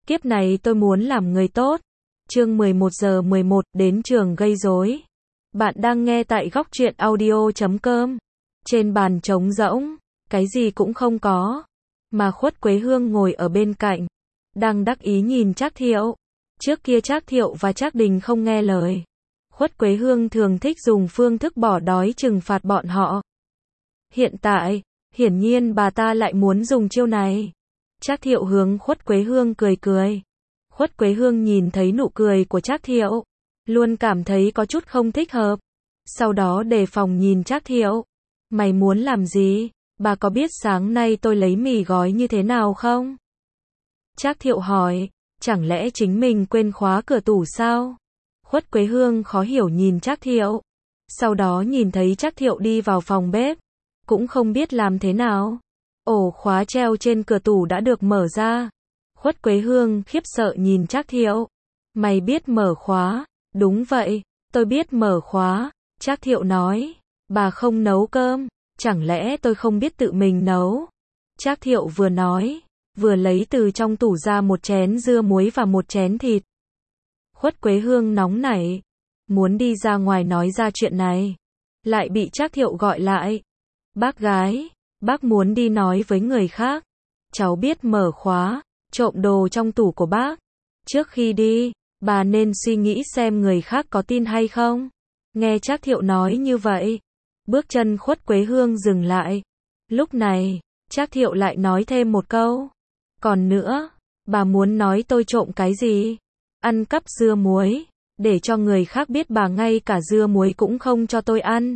kiếp này tôi muốn làm người tốt. Chương 11:11 đến trường gây rối. Bạn đang nghe tại góc truyện audio.com. Trên bàn trống rỗng, cái gì cũng không có. Mà Khuất Quế Hương ngồi ở bên cạnh, đang đắc ý nhìn Trác Thiệu. Trước kia Trác Thiệu và Trác Đình không nghe lời. Khuất Quế Hương thường thích dùng phương thức bỏ đói trừng phạt bọn họ. Hiện tại, hiển nhiên bà ta lại muốn dùng chiêu này. Trác Thiệu hướng Khuất Quế Hương cười cười. Khuất Quế Hương nhìn thấy nụ cười của Trác Thiệu, luôn cảm thấy có chút không thích hợp. Sau đó đề phòng nhìn Trác Thiệu. Mày muốn làm gì? Bà có biết sáng nay tôi lấy mì gói như thế nào không? Trác Thiệu hỏi, chẳng lẽ chính mình quên khóa cửa tủ sao? Khuất Quế Hương khó hiểu nhìn Trác Thiệu. Sau đó nhìn thấy Trác Thiệu đi vào phòng bếp, cũng không biết làm thế nào. Ổ khóa treo trên cửa tủ đã được mở ra. Khuất Quế Hương khiếp sợ nhìn Trác Thiệu. Mày biết mở khóa? Đúng vậy, tôi biết mở khóa. Trác Thiệu nói, bà không nấu cơm, chẳng lẽ tôi không biết tự mình nấu? Trác Thiệu vừa nói, vừa lấy từ trong tủ ra một chén dưa muối và một chén thịt. Khuất Quế Hương nóng nảy, muốn đi ra ngoài nói ra chuyện này, lại bị Trác Thiệu gọi lại. Bác gái, bác muốn đi nói với người khác. Cháu biết mở khóa, trộm đồ trong tủ của bác. Trước khi đi, bà nên suy nghĩ xem người khác có tin hay không. Nghe Trác Thiệu nói như vậy, bước chân Khuất Quế Hương dừng lại. Lúc này, Trác Thiệu lại nói thêm một câu. Còn nữa, bà muốn nói tôi trộm cái gì? Ăn cắp dưa muối, để cho người khác biết bà ngay cả dưa muối cũng không cho tôi ăn.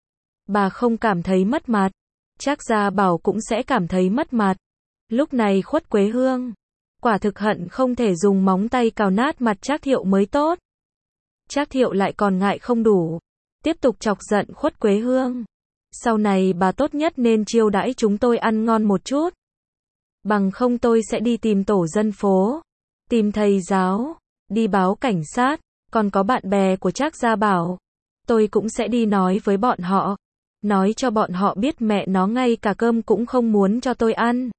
Bà không cảm thấy mất mặt, Trác Gia Bảo cũng sẽ cảm thấy mất mặt. Lúc này Khuất Quế Hương, quả thực hận không thể dùng móng tay cào nát mặt Trác Thiệu mới tốt. Trác Thiệu lại còn ngại không đủ, tiếp tục chọc giận Khuất Quế Hương. Sau này bà tốt nhất nên chiêu đãi chúng tôi ăn ngon một chút. Bằng không tôi sẽ đi tìm tổ dân phố, tìm thầy giáo, đi báo cảnh sát, còn có bạn bè của Trác Gia Bảo. Tôi cũng sẽ đi nói với bọn họ, nói cho bọn họ biết mẹ nó ngay cả cơm cũng không muốn cho tôi ăn.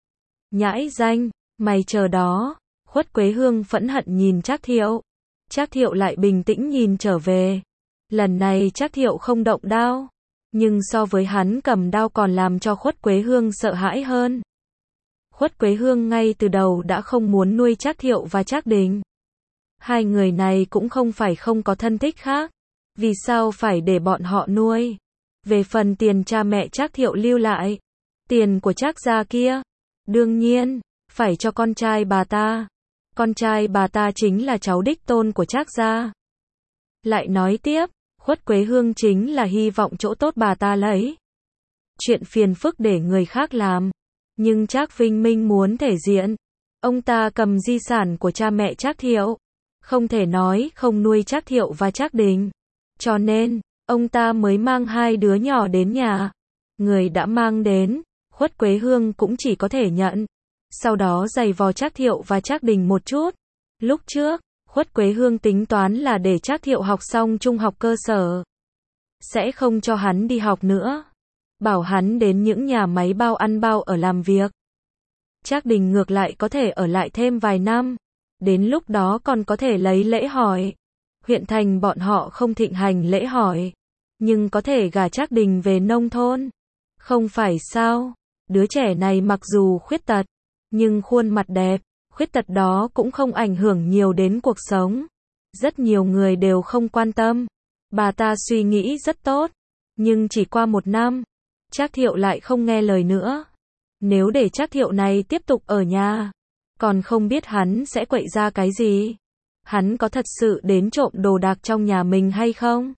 Nhãi danh, mày chờ đó. Khuất Quế Hương phẫn hận nhìn Trác Thiệu. Trác Thiệu lại bình tĩnh nhìn trở về. Lần này Trác Thiệu không động đao, nhưng so với hắn cầm đao còn làm cho Khuất Quế Hương sợ hãi hơn. Khuất Quế Hương ngay từ đầu đã không muốn nuôi Trác Thiệu và Trác Đình. Hai người này cũng không phải không có thân thích khác. Vì sao phải để bọn họ nuôi? Về phần tiền cha mẹ Trác Thiệu lưu lại, tiền của Trác gia kia, đương nhiên, phải cho con trai bà ta. Con trai bà ta chính là cháu đích tôn của Trác gia. Lại nói tiếp, Khuất Quế Hương chính là hy vọng chỗ tốt bà ta lấy. Chuyện phiền phức để người khác làm. Nhưng Trác Vinh Minh muốn thể diện. Ông ta cầm di sản của cha mẹ Trác Thiệu. Không thể nói không nuôi Trác Thiệu và Trác Đình. Cho nên, ông ta mới mang hai đứa nhỏ đến nhà. Người đã mang đến, Khuất Quế Hương cũng chỉ có thể nhận. Sau đó giày vò Trác Thiệu và Trác Đình một chút. Lúc trước, Khuất Quế Hương tính toán là để Trác Thiệu học xong trung học cơ sở, sẽ không cho hắn đi học nữa. Bảo hắn đến những nhà máy bao ăn bao ở làm việc. Trác Đình ngược lại có thể ở lại thêm vài năm. Đến lúc đó còn có thể lấy lễ hỏi. Huyện thành bọn họ không thịnh hành lễ hỏi, nhưng có thể gả Trác Đình về nông thôn. Không phải sao? Đứa trẻ này mặc dù khuyết tật, nhưng khuôn mặt đẹp. Khuyết tật đó cũng không ảnh hưởng nhiều đến cuộc sống. Rất nhiều người đều không quan tâm. Bà ta suy nghĩ rất tốt. Nhưng chỉ qua một năm, Trác Thiệu lại không nghe lời nữa. Nếu để Trác Thiệu này tiếp tục ở nhà, còn không biết hắn sẽ quậy ra cái gì. Hắn có thật sự đến trộm đồ đạc trong nhà mình hay không?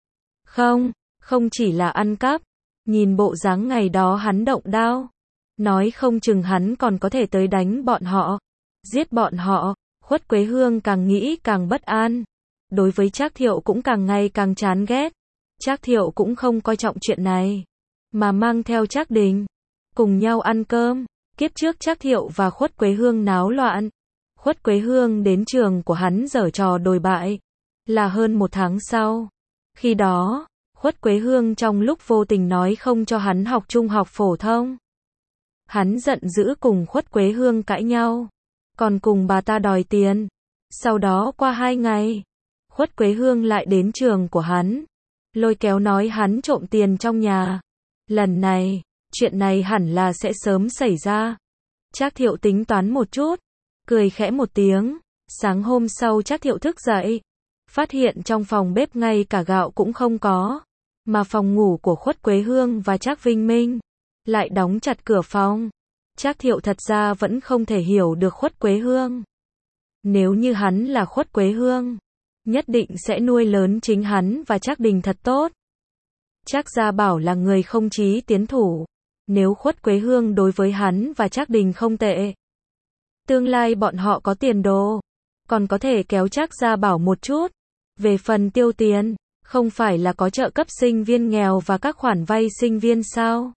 Không, không chỉ là ăn cắp. Nhìn bộ dáng ngày đó hắn động đao, nói không chừng hắn còn có thể tới đánh bọn họ, giết bọn họ. Khuất Quế Hương càng nghĩ càng bất an. Đối với Trác Thiệu cũng càng ngày càng chán ghét. Trác Thiệu cũng không coi trọng chuyện này, mà mang theo Trác Đình, cùng nhau ăn cơm. Kiếp trước Trác Thiệu và Khuất Quế Hương náo loạn. Khuất Quế Hương đến trường của hắn giở trò đồi bại, là hơn một tháng sau. Khi đó, Khuất Quế Hương trong lúc vô tình nói không cho hắn học trung học phổ thông. Hắn giận dữ cùng Khuất Quế Hương cãi nhau. còn cùng bà ta đòi tiền. Sau đó qua 2 ngày, Khuất Quế Hương lại đến trường của hắn, lôi kéo nói hắn trộm tiền trong nhà. Lần này, chuyện này hẳn là sẽ sớm xảy ra. Trác Thiệu tính toán một chút, cười khẽ một tiếng. Sáng hôm sau Trác Thiệu thức dậy, phát hiện trong phòng bếp ngay cả gạo cũng không có, mà phòng ngủ của Khuất Quế Hương và Trác Vinh Minh lại đóng chặt cửa phòng. Trác Thiệu thật ra vẫn không thể hiểu được Khuất Quế Hương. Nếu như hắn là Khuất Quế Hương, nhất định sẽ nuôi lớn chính hắn và Trác Đình thật tốt. Trác Gia Bảo là người không chí tiến thủ, nếu Khuất Quế Hương đối với hắn và Trác Đình không tệ, tương lai bọn họ có tiền đồ, còn có thể kéo Trác Gia Bảo một chút. Về phần tiêu tiền, không phải là có trợ cấp sinh viên nghèo và các khoản vay sinh viên sao?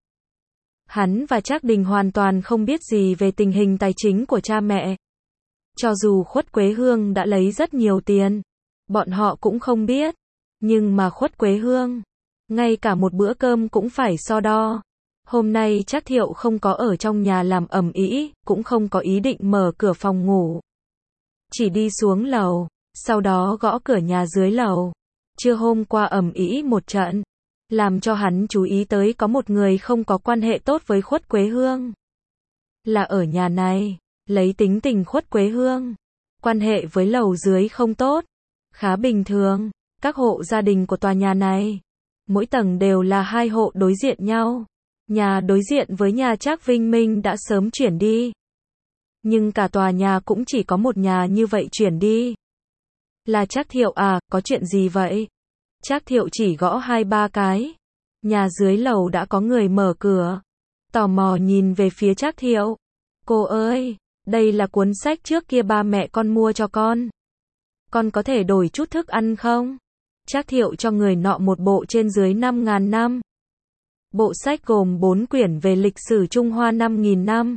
Hắn và Trác Đình hoàn toàn không biết gì về tình hình tài chính của cha mẹ. Cho dù Khuất Quế Hương đã lấy rất nhiều tiền, bọn họ cũng không biết. Nhưng mà Khuất Quế Hương, ngay cả một bữa cơm cũng phải so đo. Hôm nay Trác Thiệu không có ở trong nhà làm ầm ĩ, cũng không có ý định mở cửa phòng ngủ. Chỉ đi xuống lầu, sau đó gõ cửa nhà dưới lầu. Trưa hôm qua ầm ĩ một trận, làm cho hắn chú ý tới có một người không có quan hệ tốt với Khuất Quế Hương. Là ở nhà này, lấy tính tình Khuất Quế Hương, quan hệ với lầu dưới không tốt, khá bình thường. Các hộ gia đình của tòa nhà này, mỗi tầng đều là 2 hộ đối diện nhau. Nhà đối diện với nhà Trác Vinh Minh đã sớm chuyển đi, nhưng cả tòa nhà cũng chỉ có một nhà như vậy chuyển đi. Là Trác Thiệu à, có chuyện gì vậy? Trác Thiệu chỉ gõ 2-3 cái. Nhà dưới lầu đã có người mở cửa. Tò mò nhìn về phía Trác Thiệu. Cô ơi, đây là cuốn sách trước kia ba mẹ con mua cho con. Con có thể đổi chút thức ăn không? Trác Thiệu cho người nọ một bộ trên dưới 5.000 năm. Bộ sách gồm 4 quyển về lịch sử Trung Hoa 5.000 năm.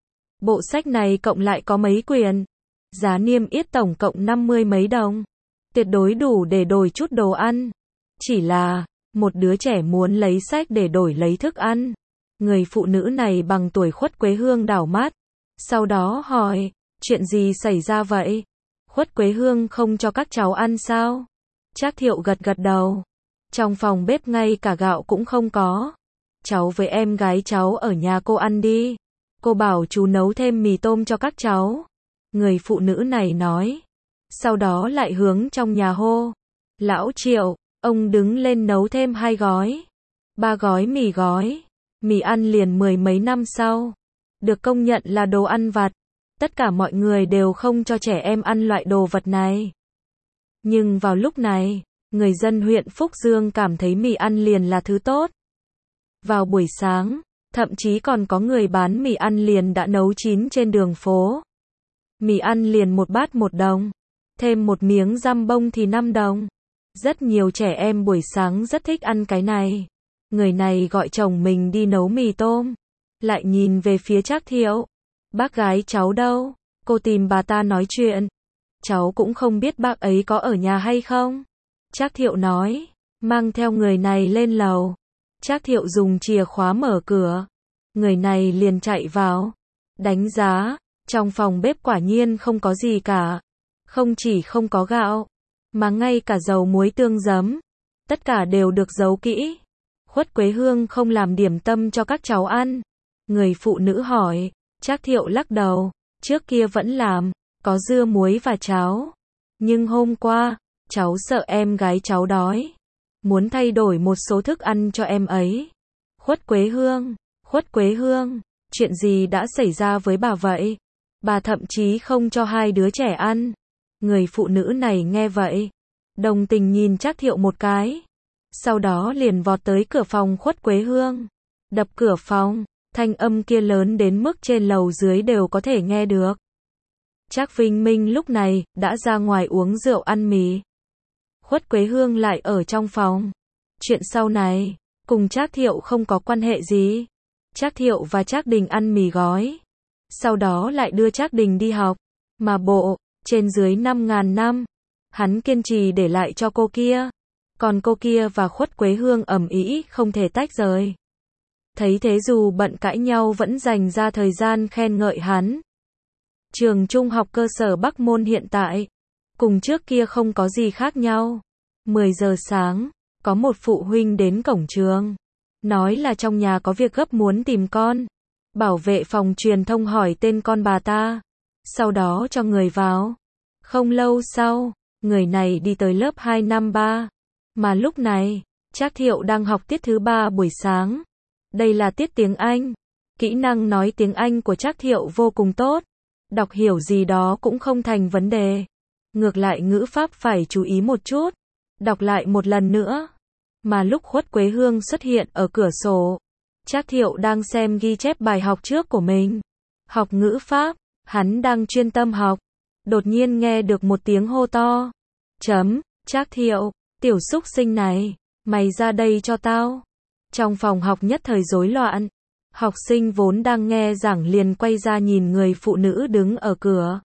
Bộ sách này cộng lại có mấy quyển. Giá niêm yết tổng cộng 50 mấy đồng. Tuyệt đối đủ để đổi chút đồ ăn. Chỉ là, một đứa trẻ muốn lấy sách để đổi lấy thức ăn. Người phụ nữ này bằng tuổi Khuất Quế Hương đảo mắt. Sau đó hỏi, chuyện gì xảy ra vậy? Khuất Quế Hương không cho các cháu ăn sao? Trác Thiệu gật gật đầu. Trong phòng bếp ngay cả gạo cũng không có. Cháu với em gái cháu ở nhà cô ăn đi. Cô bảo chú nấu thêm mì tôm cho các cháu. Người phụ nữ này nói. Sau đó lại hướng trong nhà hô. Lão Triệu, ông đứng lên nấu thêm 2 gói. 3 gói mì gói. Mì ăn liền 10 mấy năm sau. Được công nhận là đồ ăn vặt. Tất cả mọi người đều không cho trẻ em ăn loại đồ vật này. Nhưng vào lúc này, người dân huyện Phúc Dương cảm thấy mì ăn liền là thứ tốt. Vào buổi sáng, thậm chí còn có người bán mì ăn liền đã nấu chín trên đường phố. Mì ăn liền một bát 1 đồng, thêm một miếng dăm bông thì 5 đồng. Rất nhiều trẻ em buổi sáng rất thích ăn cái này. Người này gọi chồng mình đi nấu mì tôm, lại nhìn về phía Trác Thiệu. Bác gái cháu đâu? Cô tìm bà ta nói chuyện. Cháu cũng không biết bác ấy có ở nhà hay không. Trác Thiệu nói, mang theo người này lên lầu. Trác Thiệu dùng chìa khóa mở cửa. Người này liền chạy vào. Đánh giá, trong phòng bếp quả nhiên không có gì cả. Không chỉ không có gạo, mà ngay cả dầu muối tương giấm. Tất cả đều được giấu kỹ. Khuất Quế Hương không làm điểm tâm cho các cháu ăn. Người phụ nữ hỏi. Trác Thiệu lắc đầu. Trước kia vẫn làm, có dưa muối và cháo. Nhưng hôm qua, cháu sợ em gái cháu đói. Muốn thay đổi một số thức ăn cho em ấy. Khuất Quế Hương, chuyện gì đã xảy ra với bà vậy? Bà thậm chí không cho 2 đứa trẻ ăn. Người phụ nữ này nghe vậy, đồng tình nhìn Trác Thiệu một cái. Sau đó liền vọt tới cửa phòng Khuất Quế Hương. Đập cửa phòng, thanh âm kia lớn đến mức trên lầu dưới đều có thể nghe được. Trác Vinh Minh lúc này đã ra ngoài uống rượu ăn mì. Khuất Quế Hương lại ở trong phòng. Chuyện sau này, cùng Trác Thiệu không có quan hệ gì. Trác Thiệu và Trác Đình ăn mì gói. Sau đó lại đưa Trác Đình đi học. Mà bộ, trên dưới 5.000 năm, hắn kiên trì để lại cho cô kia. Còn cô kia và Khuất Quế Hương ầm ĩ không thể tách rời. Thấy thế dù bận cãi nhau vẫn dành ra thời gian khen ngợi hắn. Trường trung học cơ sở Bắc Môn hiện tại, cùng trước kia không có gì khác nhau. 10 giờ sáng, có một phụ huynh đến cổng trường. Nói là trong nhà có việc gấp muốn tìm con. Bảo vệ phòng truyền thông hỏi tên con bà ta. Sau đó cho người vào. Không lâu sau, người này đi tới lớp 2 năm 3. Mà lúc này, Trác Thiệu đang học tiết thứ 3 buổi sáng. Đây là tiết tiếng Anh. Kỹ năng nói tiếng Anh của Trác Thiệu vô cùng tốt. Đọc hiểu gì đó cũng không thành vấn đề. Ngược lại ngữ pháp phải chú ý một chút. Đọc lại một lần nữa. Mà lúc Khuất Quế Hương xuất hiện ở cửa sổ, Trác Thiệu đang xem ghi chép bài học trước của mình. Học ngữ pháp, hắn đang chuyên tâm học. Đột nhiên nghe được một tiếng hô to. Trác Thiệu, tiểu xúc sinh này, mày ra đây cho tao. Trong phòng học nhất thời rối loạn. Học sinh vốn đang nghe giảng liền quay ra nhìn người phụ nữ đứng ở cửa.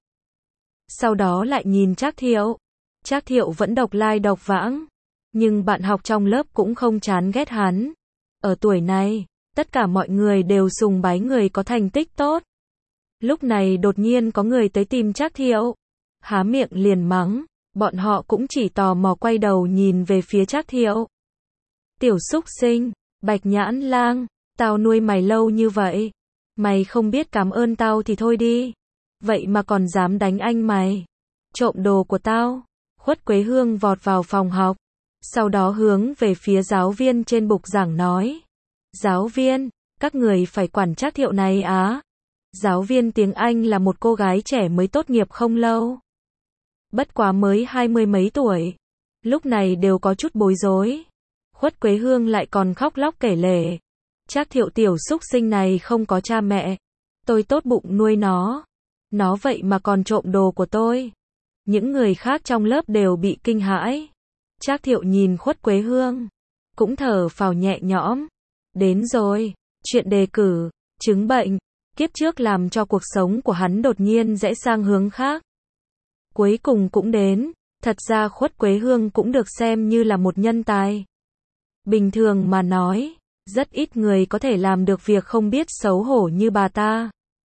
Sau đó lại nhìn Trác Thiệu. Trác Thiệu vẫn độc lai độc vãng. Nhưng bạn học trong lớp cũng không chán ghét hắn. Ở tuổi này, tất cả mọi người đều sùng bái người có thành tích tốt. Lúc này đột nhiên có người tới tìm Trác Thiệu. Há miệng liền mắng. Bọn họ cũng chỉ tò mò quay đầu nhìn về phía Trác Thiệu. Tiểu xúc sinh, Bạch Nhãn Lang, tao nuôi mày lâu như vậy. Mày không biết cảm ơn tao thì thôi đi. Vậy mà còn dám đánh anh mày. Trộm đồ của tao. Khuất Quế Hương vọt vào phòng học. Sau đó hướng về phía giáo viên trên bục giảng nói. Giáo viên, các người phải quản Trác Thiệu này á. Giáo viên tiếng Anh là một cô gái trẻ mới tốt nghiệp không lâu. Bất quá mới 20 mấy tuổi. Lúc này đều có chút bối rối. Khuất Quế Hương lại còn khóc lóc kể lể. Trác Thiệu tiểu xúc sinh này không có cha mẹ. Tôi tốt bụng nuôi nó. Nó vậy mà còn trộm đồ của tôi. Những người khác trong lớp đều bị kinh hãi. Trác Thiệu nhìn Khuất Quế Hương. Cũng thở phào nhẹ nhõm. Đến rồi. Chuyện đề cử, chứng bệnh. Kiếp trước làm cho cuộc sống của hắn đột nhiên rẽ sang hướng khác. Cuối cùng cũng đến. Thật ra Khuất Quế Hương cũng được xem như là một nhân tài. Bình thường mà nói, rất ít người có thể làm được việc không biết xấu hổ như bà ta.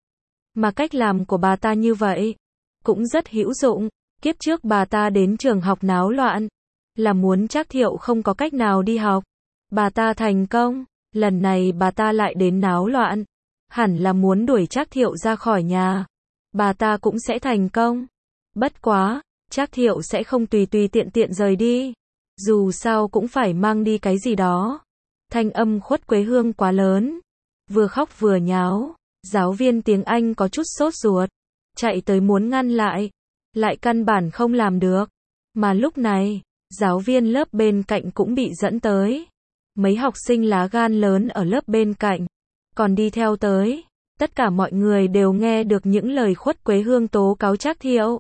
Mà cách làm của bà ta như vậy, cũng rất hữu dụng. Kiếp trước bà ta đến trường học náo loạn, là muốn Trác Thiệu không có cách nào đi học. Bà ta thành công, lần này bà ta lại đến náo loạn. Hẳn là muốn đuổi Trác Thiệu ra khỏi nhà. Bà ta cũng sẽ thành công. Bất quá, Trác Thiệu sẽ không tùy tùy tiện tiện rời đi. Dù sao cũng phải mang đi cái gì đó. Thanh âm Khuất Quế Hương quá lớn. Vừa khóc vừa nháo. Giáo viên tiếng Anh có chút sốt ruột. Chạy tới muốn ngăn lại. Lại căn bản không làm được. Mà lúc này, giáo viên lớp bên cạnh cũng bị dẫn tới. Mấy học sinh lá gan lớn ở lớp bên cạnh. Còn đi theo tới. Tất cả mọi người đều nghe được những lời Khuất Quế Hương tố cáo Trác Thiệu.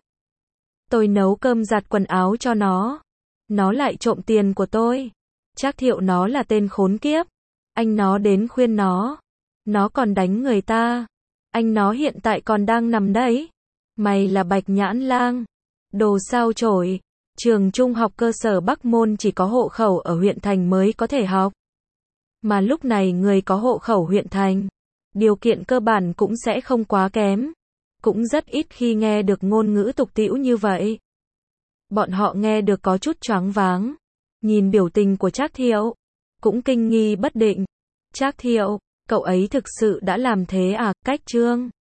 Tôi nấu cơm giặt quần áo cho nó. Nó lại trộm tiền của tôi. Trác Thiệu nó là tên khốn kiếp. Anh nó đến khuyên nó. Nó còn đánh người ta. Anh nó hiện tại còn đang nằm đấy. Mày là Bạch Nhãn Lang. Đồ sao chổi. Trường trung học cơ sở Bắc Môn chỉ có hộ khẩu ở huyện thành mới có thể học. Mà lúc này người có hộ khẩu huyện thành, điều kiện cơ bản cũng sẽ không quá kém. Cũng rất ít khi nghe được ngôn ngữ tục tĩu như vậy. Bọn họ nghe được có chút choáng váng. Nhìn biểu tình của Trác Thiệu, cũng kinh nghi bất định. Trác Thiệu, cậu ấy thực sự đã làm thế à? Cách chương